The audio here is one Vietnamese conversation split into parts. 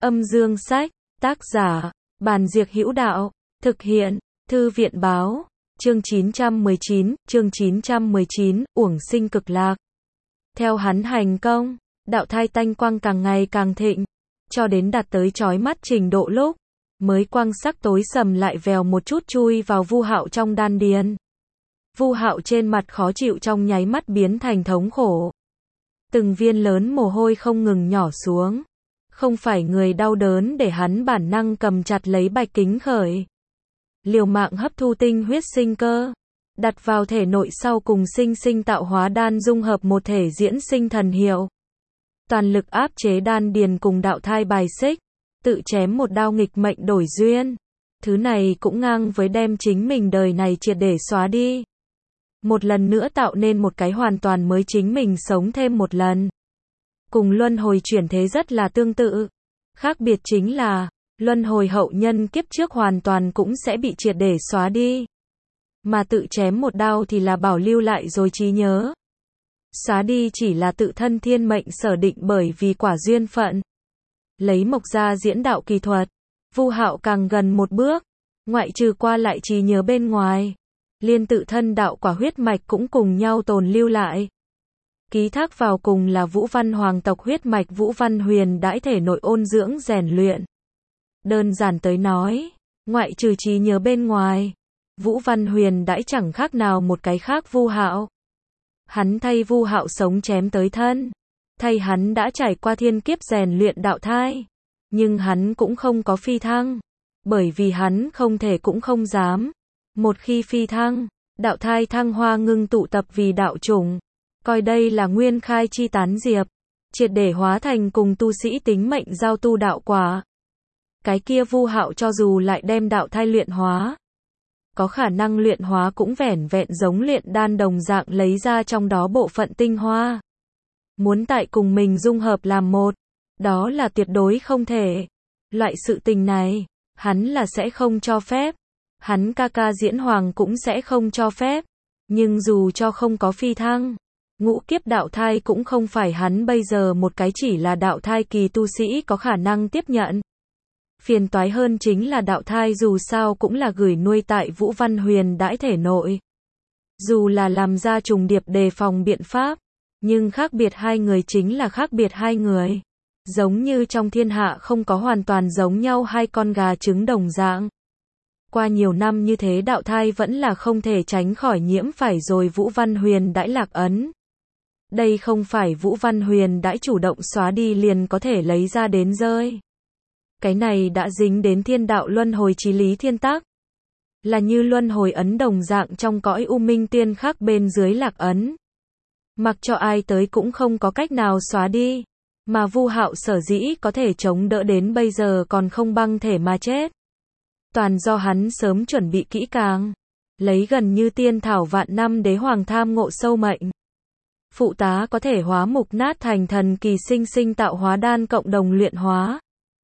Âm dương sách, tác giả, Bàn Diệc Hữu Đạo, thực hiện, Thư viện báo, chương 919, uổng sinh cực lạc. Theo hắn hành công, đạo thai tanh quang càng ngày càng thịnh, cho đến đạt tới chói mắt trình độ lúc, mới quang sắc tối sầm lại vèo một chút chui vào Vu Hạo trong đan điền. Vu Hạo trên mặt khó chịu trong nháy mắt biến thành thống khổ. Từng viên lớn mồ hôi không ngừng nhỏ xuống. Không phải người đau đớn để hắn bản năng cầm chặt lấy bạch kính khởi. Liều mạng hấp thu tinh huyết sinh cơ, đặt vào thể nội sau cùng sinh tạo hóa đan dung hợp một thể diễn sinh thần hiệu. Toàn lực áp chế đan điền cùng đạo thai bài xích, tự chém một đao nghịch mệnh đổi duyên. Thứ này cũng ngang với đem chính mình đời này triệt để xóa đi. Một lần nữa tạo nên một cái hoàn toàn mới chính mình sống thêm một lần. Cùng luân hồi chuyển thế rất là tương tự. Khác biệt chính là, luân hồi hậu nhân kiếp trước hoàn toàn cũng sẽ bị triệt để xóa đi. Mà tự chém một đao thì là bảo lưu lại rồi trí nhớ. Xóa đi chỉ là tự thân thiên mệnh sở định bởi vì quả duyên phận. Lấy Mộc ra diễn đạo kỳ thuật, Vu Hạo càng gần một bước, ngoại trừ qua lại trí nhớ bên ngoài, liên tự thân đạo quả huyết mạch cũng cùng nhau tồn lưu lại. Ký thác vào cùng là Vũ Văn hoàng tộc huyết mạch Vũ Văn Huyền đãi thể nội ôn dưỡng rèn luyện. Đơn giản tới nói, ngoại trừ trí nhớ bên ngoài, Vũ Văn Huyền đãi chẳng khác nào một cái khác Vu Hạo. Hắn thay Vu Hạo sống chém tới thân, thay hắn đã trải qua thiên kiếp rèn luyện đạo thai, nhưng hắn cũng không có phi thăng, bởi vì hắn không thể cũng không dám. Một khi phi thăng, đạo thai thăng hoa ngưng tụ tập vì đạo chủng, coi đây là nguyên khai chi tán diệp, triệt để hóa thành cùng tu sĩ tính mệnh giao tu đạo quả. Cái kia Vu Hạo cho dù lại đem đạo thai luyện hóa, có khả năng luyện hóa cũng vẻn vẹn giống luyện đan đồng dạng lấy ra trong đó bộ phận tinh hoa. Muốn tại cùng mình dung hợp làm một, đó là tuyệt đối không thể. Loại sự tình này, hắn là sẽ không cho phép. Hắn ca ca Diễn Hoàng cũng sẽ không cho phép. Nhưng dù cho không có phi thăng, ngũ kiếp đạo thai cũng không phải hắn bây giờ một cái chỉ là đạo thai kỳ tu sĩ có khả năng tiếp nhận. Phiền toái hơn chính là đạo thai dù sao cũng là gửi nuôi tại Vũ Văn Huyền đãi thể nội. Dù là làm ra trùng điệp đề phòng biện pháp, nhưng khác biệt hai người chính là khác biệt hai người. Giống như trong thiên hạ không có hoàn toàn giống nhau hai con gà trứng đồng dạng. Qua nhiều năm như thế đạo thai vẫn là không thể tránh khỏi nhiễm phải rồi Vũ Văn Huyền đãi lạc ấn. Đây không phải Vũ Văn Huyền đãi chủ động xóa đi liền có thể lấy ra đến rơi. Cái này đã dính đến thiên đạo luân hồi chí lý thiên tắc. Là như luân hồi ấn đồng dạng trong cõi u minh tiên khắc bên dưới lạc ấn. Mặc cho ai tới cũng không có cách nào xóa đi. Mà Vu Hạo sở dĩ có thể chống đỡ đến bây giờ còn không băng thể mà chết. Toàn do hắn sớm chuẩn bị kỹ càng. Lấy gần như tiên thảo vạn năm đế hoàng tham ngộ sâu mệnh. Phụ tá có thể hóa mục nát thành thần kỳ sinh tạo hóa đan cộng đồng luyện hóa.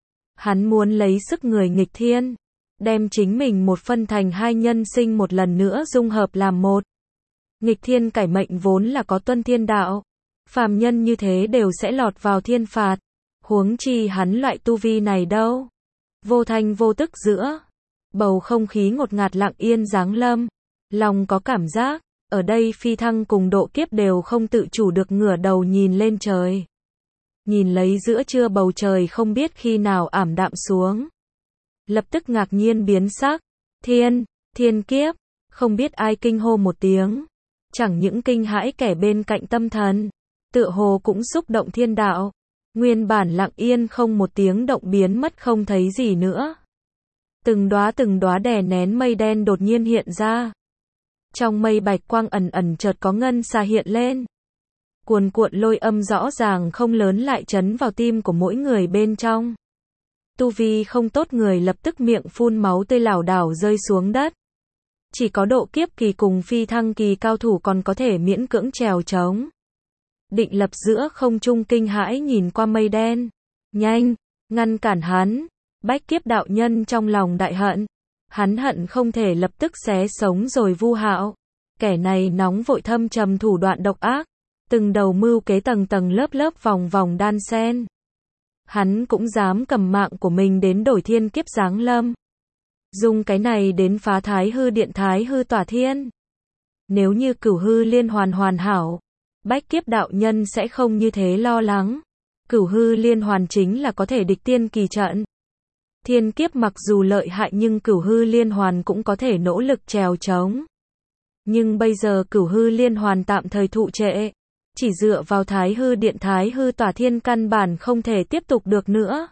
Hắn muốn lấy sức người nghịch thiên, đem chính mình một phân thành hai nhân sinh một lần nữa dung hợp làm một. Nghịch thiên cải mệnh vốn là có tuân thiên đạo, phàm nhân như thế đều sẽ lọt vào thiên phạt, huống chi hắn loại tu vi này đâu. Vô thanh vô tức giữa, bầu không khí ngột ngạt lặng yên giáng lâm, lòng có cảm giác, ở đây phi thăng cùng độ kiếp đều không tự chủ được ngửa đầu nhìn lên trời. Nhìn lấy giữa trưa bầu trời không biết khi nào ảm đạm xuống. Lập tức ngạc nhiên biến sắc. Thiên kiếp. Không biết ai kinh hô một tiếng. Chẳng những kinh hãi kẻ bên cạnh tâm thần. Tựa hồ cũng xúc động thiên đạo. Nguyên bản lặng yên không một tiếng động biến mất không thấy gì nữa. Từng đóa đè nén mây đen đột nhiên hiện ra. Trong mây bạch quang ẩn chợt có ngân xà hiện lên. Cuồn cuộn lôi âm rõ ràng không lớn lại chấn vào tim của mỗi người bên trong. Tu vi không tốt người lập tức miệng phun máu tươi lảo đảo rơi xuống đất. Chỉ có độ kiếp kỳ cùng phi thăng kỳ cao thủ còn có thể miễn cưỡng trèo trống. Định Lập giữa không trung kinh hãi nhìn qua mây đen. Nhanh, ngăn cản hắn. Bách Kiếp đạo nhân trong lòng đại hận. Hắn hận không thể lập tức xé sống rồi Vu Hạo. Kẻ này nóng vội thâm trầm thủ đoạn độc ác. Từng đầu mưu kế tầng lớp vòng đan xen. Hắn cũng dám cầm mạng của mình đến đổi thiên kiếp giáng lâm. Dùng cái này đến phá Thái Hư Điện Thái Hư Tỏa Thiên. Nếu như Cửu Hư Liên Hoàn hoàn hảo, Bách Kiếp đạo nhân sẽ không như thế lo lắng. Cửu Hư Liên Hoàn chính là có thể địch tiên kỳ trận. Thiên kiếp mặc dù lợi hại nhưng Cửu Hư Liên Hoàn cũng có thể nỗ lực trèo trống. Nhưng bây giờ Cửu Hư Liên Hoàn tạm thời thụ trệ. Chỉ dựa vào Thái Hư Điện Thái Hư Tỏa Thiên căn bản không thể tiếp tục được nữa.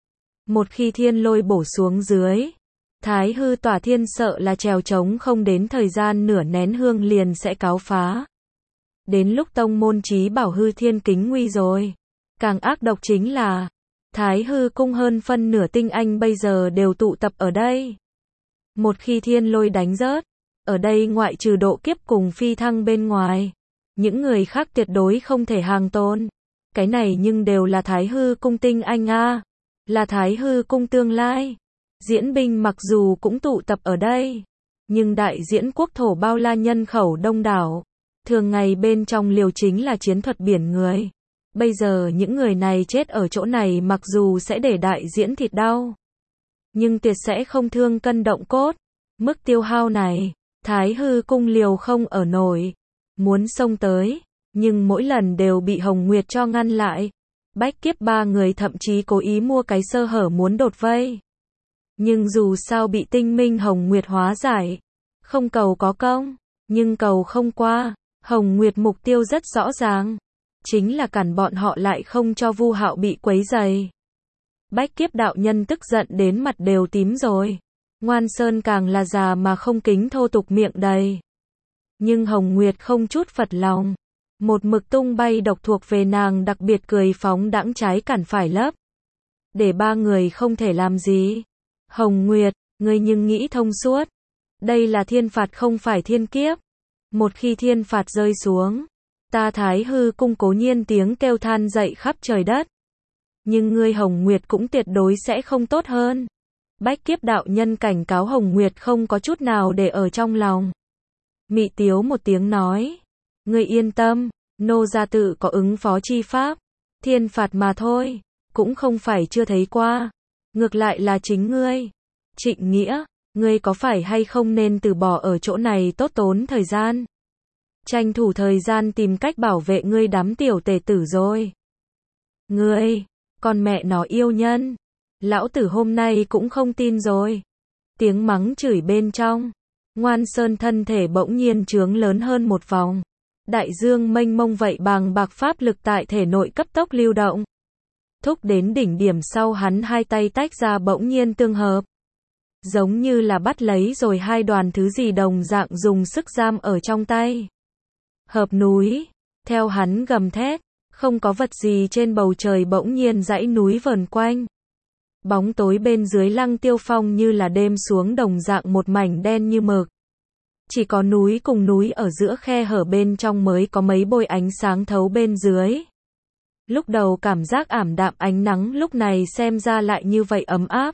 Một khi thiên lôi bổ xuống dưới, Thái Hư Tỏa Thiên sợ là trèo trống không đến thời gian nửa nén hương liền sẽ cáo phá. Đến lúc tông môn chí bảo hư thiên kính nguy rồi. Càng ác độc chính là, Thái Hư cung hơn phân nửa tinh anh bây giờ đều tụ tập ở đây. Một khi thiên lôi đánh rớt, ở đây ngoại trừ độ kiếp cùng phi thăng bên ngoài, những người khác tuyệt đối không thể hàng tồn. Cái này nhưng đều là Thái Hư cung tinh anh a, là Thái Hư cung tương lai. Diễn binh mặc dù cũng tụ tập ở đây, nhưng đại diễn quốc thổ bao la nhân khẩu đông đảo. Thường ngày bên trong liều chính là chiến thuật biển người. Bây giờ những người này chết ở chỗ này mặc dù sẽ để đại diễn thịt đau, nhưng tuyệt sẽ không thương cân động cốt. Mức tiêu hao này, Thái Hư cung liều không ở nổi. Muốn xông tới, nhưng mỗi lần đều bị Hồng Nguyệt cho ngăn lại. Bách Kiếp ba người thậm chí cố ý mua cái sơ hở muốn đột vây. Nhưng dù sao bị Tinh Minh Hồng Nguyệt hóa giải. Không cầu có công, nhưng cầu không qua. Hồng Nguyệt mục tiêu rất rõ ràng, chính là cản bọn họ lại không cho Vu Hạo bị quấy rầy. Bách Kiếp đạo nhân tức giận đến mặt đều tím rồi. Ngoan Sơn càng là già mà không kính thô tục miệng đầy. Nhưng Hồng Nguyệt không chút phật lòng. Một mực tung bay độc thuộc về nàng đặc biệt cười phóng đãng trái cản phải lấp. Để ba người không thể làm gì. Hồng Nguyệt, ngươi nhưng nghĩ thông suốt. Đây là thiên phạt không phải thiên kiếp. Một khi thiên phạt rơi xuống, ta Thái Hư cung cố nhiên tiếng kêu than dậy khắp trời đất. Nhưng ngươi Hồng Nguyệt cũng tuyệt đối sẽ không tốt hơn. Bách Kiếp đạo nhân cảnh cáo Hồng Nguyệt không có chút nào để ở trong lòng. Mị tiếu một tiếng nói, ngươi yên tâm, nô gia tự có ứng phó chi pháp. Thiên phạt mà thôi, cũng không phải chưa thấy qua. Ngược lại là chính ngươi. Trịnh Nghĩa, ngươi có phải hay không nên từ bỏ ở chỗ này tốt tốn thời gian. Tranh thủ thời gian tìm cách bảo vệ ngươi đám tiểu tể tử rồi. Ngươi, con mẹ nó yêu nhân. Lão tử hôm nay cũng không tin rồi. Tiếng mắng chửi bên trong. Ngoan Sơn thân thể bỗng nhiên trướng lớn hơn một vòng. Đại dương mênh mông vậy bàng bạc pháp lực tại thể nội cấp tốc lưu động. Thúc đến đỉnh điểm sau hắn hai tay tách ra bỗng nhiên tương hợp. Giống như là bắt lấy rồi hai đoàn thứ gì đồng dạng dùng sức giam ở trong tay. Hợp núi, theo hắn gầm thét, không có vật gì trên bầu trời bỗng nhiên dãy núi vờn quanh. Bóng tối bên dưới Lăng Tiêu Phong như là đêm xuống đồng dạng một mảnh đen như mực. Chỉ có núi cùng núi ở giữa khe hở bên trong mới có mấy bôi ánh sáng thấu bên dưới. Lúc đầu cảm giác ảm đạm ánh nắng lúc này xem ra lại như vậy ấm áp.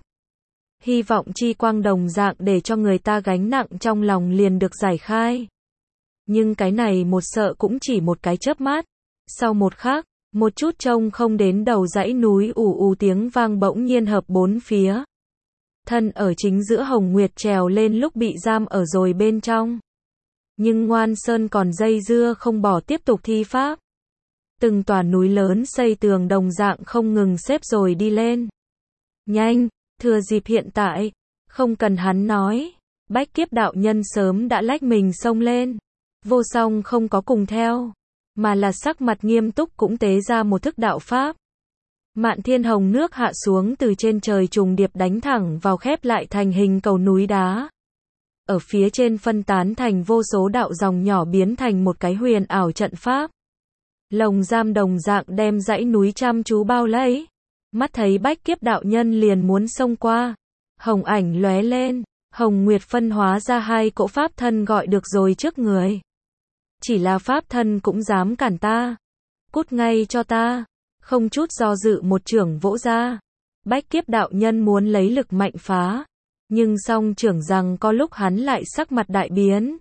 Hy vọng chi quang đồng dạng để cho người ta gánh nặng trong lòng liền được giải khai. Nhưng cái này một sợ cũng chỉ một cái chớp mắt. Sau một khắc, một chút trông không đến đầu dãy núi ù ù tiếng vang bỗng nhiên hợp bốn phía. Thân ở chính giữa Hồng Nguyệt trèo lên lúc bị giam ở rồi bên trong. Nhưng Ngoan Sơn còn dây dưa không bỏ tiếp tục thi pháp. Từng tòa núi lớn xây tường đồng dạng không ngừng xếp rồi đi lên. Nhanh, thừa dịp hiện tại, không cần hắn nói. Bách Kiếp đạo nhân sớm đã lách mình xông lên. Vô Song không có cùng theo, mà là sắc mặt nghiêm túc cũng tế ra một thức đạo pháp. Mạn thiên hồng nước hạ xuống từ trên trời trùng điệp đánh thẳng vào khép lại thành hình cầu núi đá. Ở phía trên phân tán thành vô số đạo dòng nhỏ biến thành một cái huyền ảo trận pháp. Lồng giam đồng dạng đem dãy núi chăm chú bao lấy. Mắt thấy Bách Kiếp đạo nhân liền muốn xông qua. Hồng ảnh lóe lên, Hồng Nguyệt phân hóa ra hai cỗ pháp thân gọi được rồi trước người. Chỉ là pháp thân cũng dám cản ta. Cút ngay cho ta. Không chút do dự một chưởng vỗ ra. Bách Kiếp đạo nhân muốn lấy lực mạnh phá. Nhưng song trưởng rằng có lúc hắn lại sắc mặt đại biến.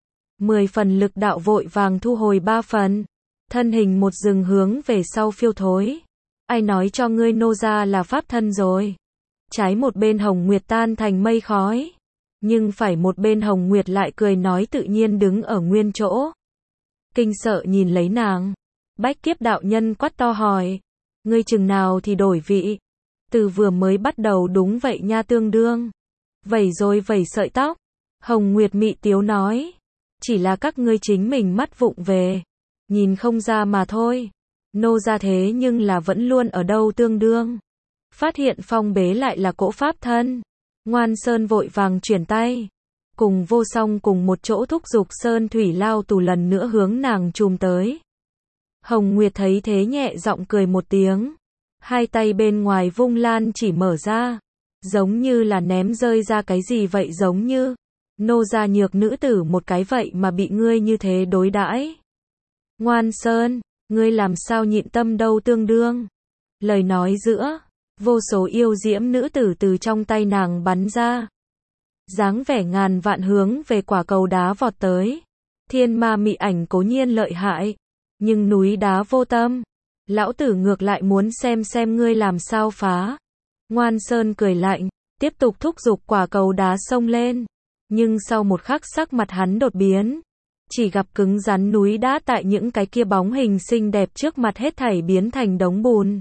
10 phần lực đạo vội vàng thu hồi 3 phần. Thân hình một dừng hướng về sau phiêu thối. Ai nói cho ngươi nô gia là pháp thân rồi? Trái một bên Hồng Nguyệt tan thành mây khói. Nhưng phải một bên Hồng Nguyệt lại cười nói tự nhiên đứng ở nguyên chỗ. Kinh sợ nhìn lấy nàng. Bách Kiếp đạo nhân quát to hỏi. Ngươi chừng nào thì đổi vị? Từ vừa mới bắt đầu đúng vậy nha tương đương. Vẩy rồi vẩy sợi tóc. Hồng Nguyệt mị tiếu nói. Chỉ là các ngươi chính mình mắt vụng về. Nhìn không ra mà thôi. Nô gia thế nhưng là vẫn luôn ở đâu tương đương. Phát hiện phong bế lại là cỗ pháp thân. Ngoan Sơn vội vàng chuyển tay. Cùng Vô Song cùng một chỗ thúc giục Sơn Thủy Lao Tù lần nữa hướng nàng chùm tới. Hồng Nguyệt thấy thế nhẹ giọng cười một tiếng. Hai tay bên ngoài vung lan chỉ mở ra. Giống như là ném rơi ra cái gì vậy, giống như nô gia nhược nữ tử một cái vậy mà bị ngươi như thế đối đãi. Ngoan Sơn, ngươi làm sao nhịn tâm đâu tương đương. Lời nói giữa, vô số yêu diễm nữ tử từ trong tay nàng bắn ra. Dáng vẻ ngàn vạn hướng về quả cầu đá vọt tới. Thiên ma mị ảnh cố nhiên lợi hại, nhưng núi đá vô tâm. Lão tử ngược lại muốn xem ngươi làm sao phá. Ngoan Sơn cười lạnh, tiếp tục thúc giục quả cầu đá xông lên. Nhưng sau một khắc sắc mặt hắn đột biến. Chỉ gặp cứng rắn núi đá tại những cái kia bóng hình xinh đẹp trước mặt hết thảy biến thành đống bùn.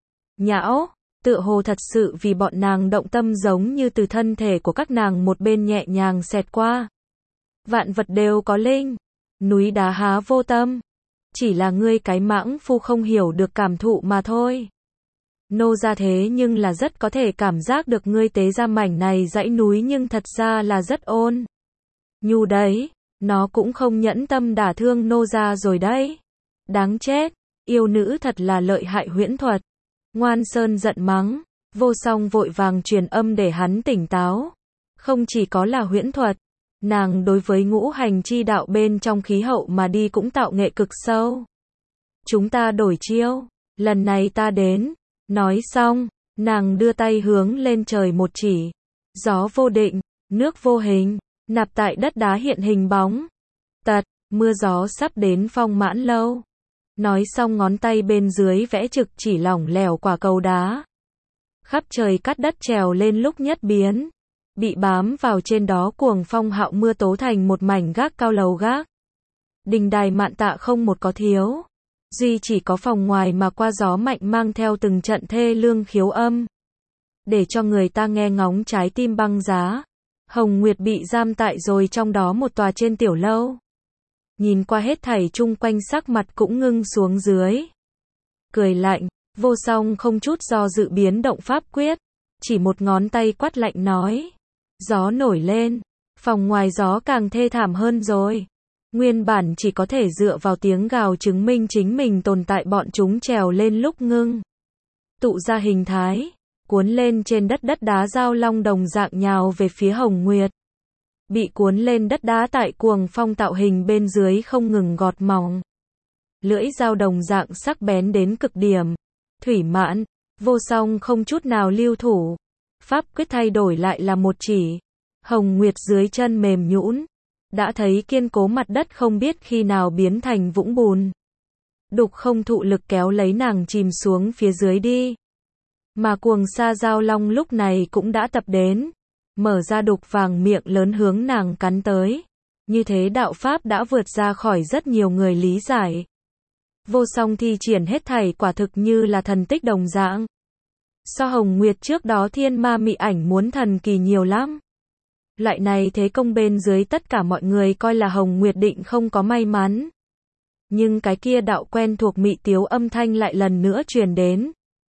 Nhão, tựa hồ thật sự vì bọn nàng động tâm, giống như từ thân thể của các nàng một bên nhẹ nhàng xẹt qua. Vạn vật đều có linh, núi đá há vô tâm. Chỉ là ngươi cái mãng phu không hiểu được cảm thụ mà thôi. Nô gia thế nhưng là rất có thể cảm giác được ngươi tế ra mảnh này dãy núi nhưng thật ra là rất ôn nhu đấy. Nó cũng không nhẫn tâm đả thương nô gia rồi đấy. Đáng chết, yêu nữ thật là lợi hại huyễn thuật. Ngoan Sơn giận mắng, Vô Song vội vàng truyền âm để hắn tỉnh táo. Không chỉ có là huyễn thuật, nàng đối với ngũ hành chi đạo bên trong khí hậu mà đi cũng tạo nghệ cực sâu. Chúng ta đổi chiêu, lần này ta đến. Nói xong, nàng đưa tay hướng lên trời một chỉ. Gió vô định, nước vô hình, nạp tại đất đá hiện hình bóng. Tật, mưa gió sắp đến Phong Mãn Lâu. Nói xong ngón tay bên dưới vẽ trực chỉ lỏng lẻo quả cầu đá. Khắp trời cắt đất trèo lên lúc nhất biến. Bị bám vào trên đó cuồng phong hạo mưa tố thành một mảnh gác cao lầu gác. Đình đài mạn tạ không một có thiếu. Duy chỉ có phòng ngoài mà qua gió mạnh mang theo từng trận thê lương khiếu âm. Để cho người ta nghe ngóng trái tim băng giá. Hồng Nguyệt bị giam tại rồi trong đó một tòa trên tiểu lâu. Nhìn qua hết thảy chung quanh sắc mặt cũng ngưng xuống dưới. Cười lạnh, Vô Song không chút do dự biến động pháp quyết. Chỉ một ngón tay quát lạnh nói. Gió nổi lên, phòng ngoài gió càng thê thảm hơn rồi. Nguyên bản chỉ có thể dựa vào tiếng gào chứng minh chính mình tồn tại, bọn chúng trèo lên lúc ngưng tụ ra hình thái, cuốn lên trên đất đá giao long đồng dạng nhào về phía Hồng Nguyệt. Bị cuốn lên đất đá tại cuồng phong tạo hình bên dưới không ngừng gọt mỏng. Lưỡi dao đồng dạng sắc bén đến cực điểm. Thủy Mãn, Vô Song không chút nào lưu thủ. Pháp quyết thay đổi lại là một chỉ. Hồng Nguyệt dưới chân mềm nhũn. Đã thấy kiên cố mặt đất không biết khi nào biến thành vũng bùn. Đục không thụ lực kéo lấy nàng chìm xuống phía dưới đi. Mà cuồng sa giao long lúc này cũng đã tập đến. Mở ra đục vàng miệng lớn hướng nàng cắn tới. Như thế đạo pháp đã vượt ra khỏi rất nhiều người lý giải. Vô Song thi triển hết thảy quả thực như là thần tích đồng dạng. So Hồng Nguyệt trước đó thiên ma mị ảnh muốn thần kỳ nhiều lắm. Loại này thế công bên dưới tất cả mọi người coi là Hồng Nguyệt định không có may mắn. Nhưng cái kia đạo quen thuộc mị tiếu âm thanh lại lần nữa truyền đến.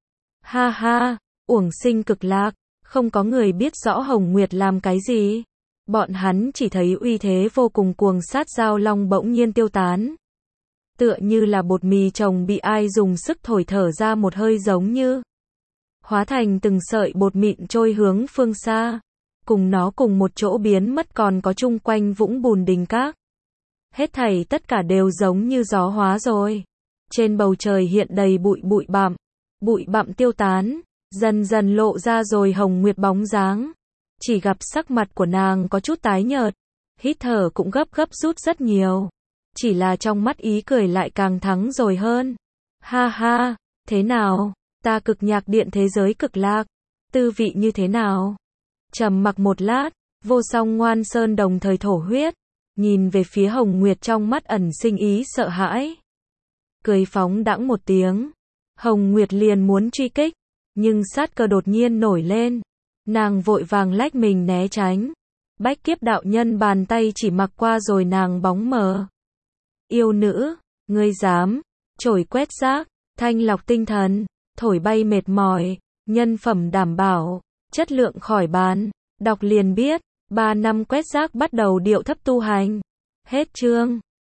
Ha ha, uổng sinh cực lạc, không có người biết rõ Hồng Nguyệt làm cái gì. Bọn hắn chỉ thấy uy thế vô cùng cuồng sát giao long bỗng nhiên tiêu tán. Tựa như là bột mì trồng bị ai dùng sức thổi thở ra một hơi giống như. Hóa thành từng sợi bột mịn trôi hướng phương xa. Cùng nó cùng một chỗ biến mất, còn có chung quanh vũng bùn đình các. Hết thảy tất cả đều giống như gió hóa rồi. Trên bầu trời hiện đầy bụi bặm tiêu tán, dần dần lộ ra rồi Hồng Nguyệt bóng dáng. Chỉ gặp sắc mặt của nàng có chút tái nhợt, hít thở cũng gấp rút rất nhiều. Chỉ là trong mắt ý cười lại càng thắng rồi hơn. Ha ha, thế nào, Ta cực nhạc điện thế giới cực lạc. Tư vị như thế nào? Trầm mặc một lát, Vô Song Ngoan Sơn đồng thời thổ huyết, nhìn về phía Hồng Nguyệt trong mắt ẩn sinh ý sợ hãi. Cười phóng đãng một tiếng, Hồng Nguyệt liền muốn truy kích, nhưng sát cơ đột nhiên nổi lên, nàng vội vàng lách mình né tránh. Bách kiếp đạo nhân bàn tay chỉ mặc qua rồi nàng bóng mờ. Yêu nữ, ngươi dám, chổi quét rác, thanh lọc tinh thần, thổi bay mệt mỏi, nhân phẩm đảm bảo, chất lượng khỏi bàn, đọc liền biết, 3 năm quét rác bắt đầu điệu thấp tu hành. Hết chương.